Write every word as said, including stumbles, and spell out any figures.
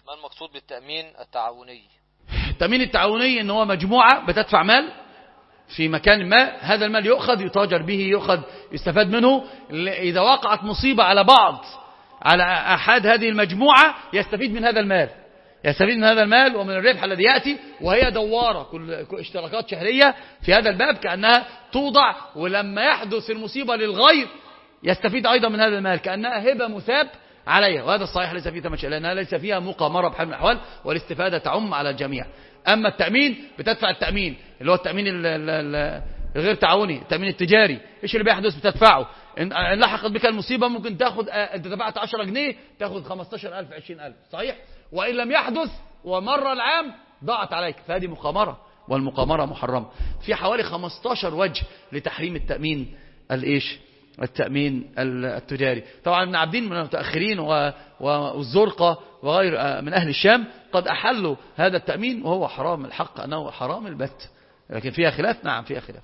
ما المقصود بالتأمين التعاوني؟ التأمين التعاوني ان هو مجموعة بتدفع مال في مكان ما، هذا المال يؤخذ يتاجر به، يؤخذ يستفاد منه. إذا وقعت مصيبة على بعض على أحد هذه المجموعة يستفيد من هذا المال، يستفيد من هذا المال ومن الربح الذي يأتي، وهي دوارة كل اشتراكات شهرية في هذا الباب كأنها توضع، ولما يحدث المصيبة للغير يستفيد أيضا من هذا المال كأنها هبة مثاب عليها. وهذا الصحيح ليس فيه تمشي، لأنها ليس فيها مقامرة بحال من الأحوال، والاستفادة تعم على الجميع. أما التأمين بتدفع التأمين اللي هو التأمين الغير تعاوني، التأمين التجاري، إيش اللي بيحدث بتدفعه. إن لحقت بك المصيبة ممكن تاخد، أنت دفعت عشرة جنيه تاخد خمستاشر ألف عشرين ألف، صحيح؟ وإن لم يحدث ومر العام ضاعت عليك، فهذه مقامرة، والمقامرة محرمة. في حوالي خمستاشر وجه لتحريم التأمين الإيش التأمين التجاري. طبعا ابن عابدين من المتأخرين والزرقة وغير من أهل الشام قد أحلوا هذا التأمين، وهو حرام الحق أنه حرام البت، لكن فيها خلاف. نعم فيها خلاف.